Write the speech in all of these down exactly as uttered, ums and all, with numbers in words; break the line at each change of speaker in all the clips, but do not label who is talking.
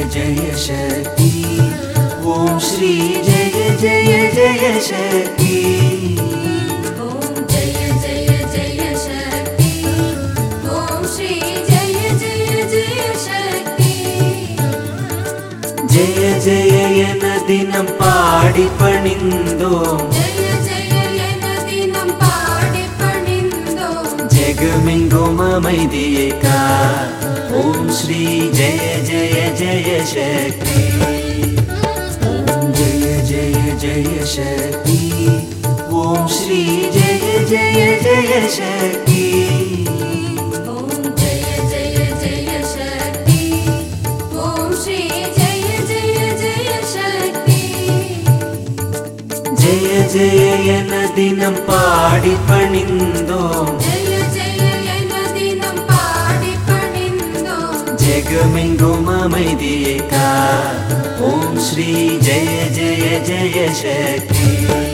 जय शक्ति ओम श्री जय जय जय शक्ति
ओम जय जय जय शक्ति ओम श्री जय जय जय शक्ति
जय जय एन दिनं पाடி பணிந்தோம்
जय जय एन दिनं पाடி பணிந்தோம்
जगमेंगुम அமைதியை கா ओम श्री जय जय जय शक्ति ओम जय जय जय शक्ति ओम श्री जय जय जय शक्ति
ओम जय जय जय शक्ति ओम श्री जय जय जय शक्ति
जय जय एन दिनं पाடி பணிந்தோம் जगमेंगुम அமைதியை கா ओम श्री जय जय जय शक्ति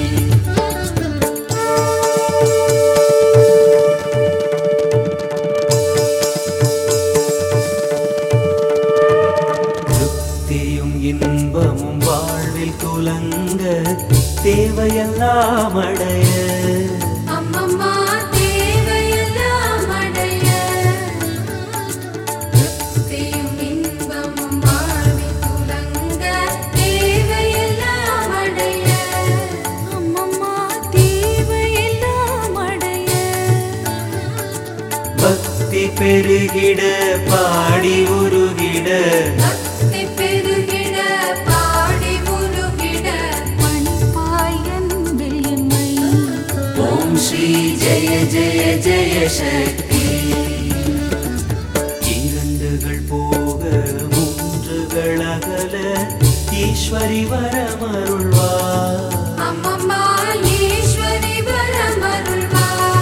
திருப்தியும் இன்பமும் வாழ்வில் துலங்க தேவையெல்லாம் அடைய
அம்மம்மா தேவையெல்லாம் அடைய திருப்தியும் இன்பமும் வாழ்வில் துலங்க தேவையெல்லாம் அடைய அம்மம்மா தேவையெல்லாம் அடைய
பக்தி பெருகிட பாடி உருகிட
பக்தி பெருகிட பாடி உருகிட மணிப்பாயன்பில் எம்மை
ஓம் ஸ்ரீ ஜெய ஜெய ஜெய சக்தி இரண்டுகள் போக மூன்றுகள் அகல ஈஸ்வரி வரமருள்வார்
அம்மம்மா ஈஸ்வரி வரமருள்வார்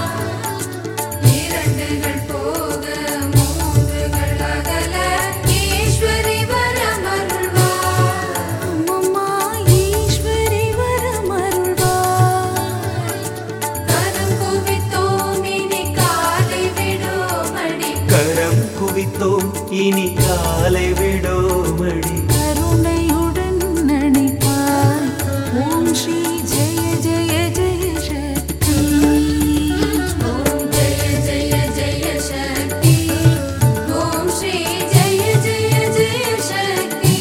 இரண்டுகள் போக மூன்றுகள் அகல ஈஸ்வரி வரமருள்வார் அம்மம்மா ஈஸ்வரி வரமருள்வார் கரம் குவித்தோம் இனி காலை விடோமடி
கரம் குவித்தோம் இனி காலை விடோமடி
கருணையுடன் நடிப்பார் ஓம் ஸ்ரீ ஜெய ஜெய ஜெய சக்தி ஓம் ஜெய ஜெய ஜெய சக்தி ஓம் ஸ்ரீ ஜெய ஜெய ஜெய சக்தி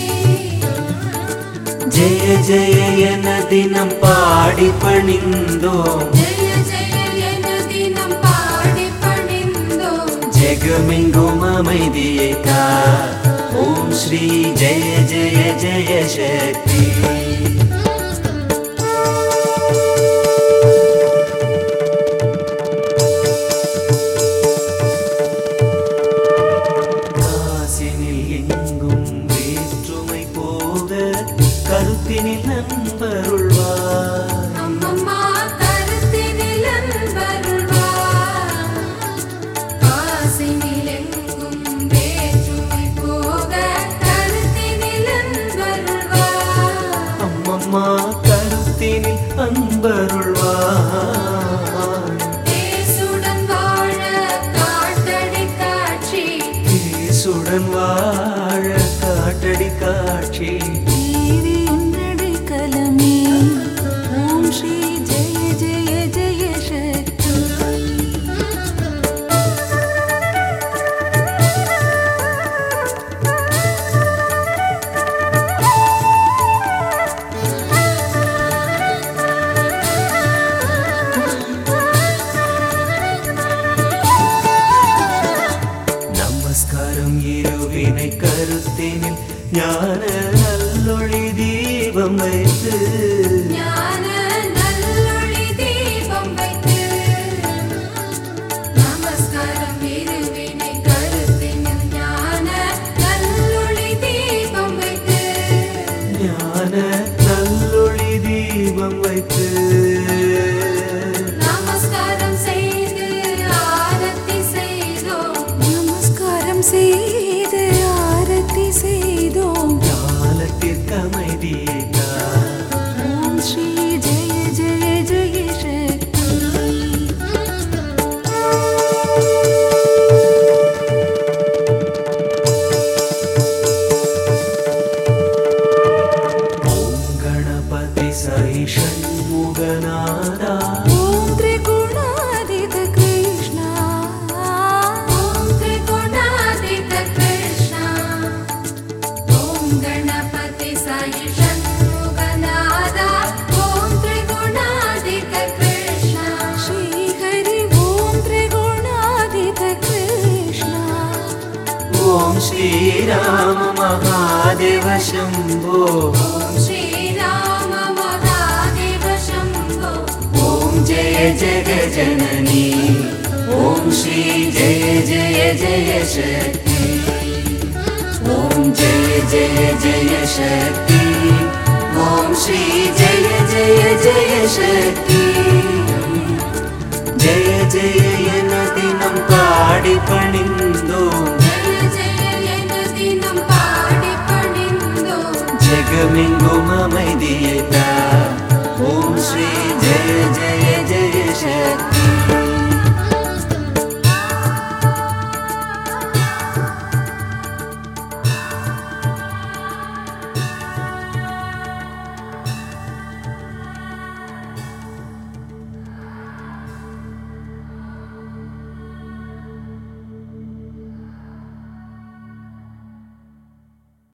ஜெய ஜெய என தினம் பாடி பணிந்தோம்
ஜெய ஜெய என தினம் பாடி பணிந்தோம்
ஜெகமெங்கும் அமைதியை கா ஓம் ஸ்ரீ ஜெய ஜெய ஜெய சக்தி காசினில் எங்கும் வேற்றுமை போக கருத்தினில் நண்பருள்வார்
அம்மம்மா கருத்தினில் அன்பருள்வார் காசினில் எங்கும் வேற்றுமை போக கருத்தினில் அன்பருள்வார்
அம்மம்மா கருத்தினில் அன்பருள்வார்
தேசுடன் வாழ காட்டடி காட்சி
இயேசுடன் வாழ காட்டடி காட்சி
நீதியின் நடுக்கலமே ஓம் ஸ்ரீ ஜெய ஜெய ஜெய சக்தி
நமஸ்காரம் இருவினை கருத்தினில் ஞான நல்லொளி தீபம் வைத்து
ஞான நல்லொளி தீபம் வைத்து நமஸ்காரம் இருவினை கருத்தினில் ஞான நல்லொளி தீபம் வைத்து
ஞான நல்லொளி தீபம் வைத்து
நமஸ்காரம் செய்து ஆரத்தி செய்தோம் நமஸ்காரம் செய்து ஆரத்தி செய்தோம்
ஞானத்திற்கு அமைதியை கா
ஓம் ஸ்ரீ ஜெய ஜெய ஜெய சக்தி
ஓம் ஸ்ரீராம மகாதேவ சம்போ
ஓம் ஸ்ரீராம மகாதேவ சம்போ
ஓம் ஜெய ஜெய ஜனனி ஓம் ஸ்ரீ ஜெய ஜெய ஜெய சக்தி ஓம் ஜெய ஜெய ஜெய சக்தி ஓம் ஸ்ரீ ஜெய ஜெய ஜெய சக்தி ஜெய ஜெய என தினம் பாடி பணிந்தோம்
ஜெய ஜெய என தினம் பாடி பணிந்தோம்
ஜெகமெங்கும் அமைதியை தா ஓம் ஸ்ரீ ஜெய ஜெய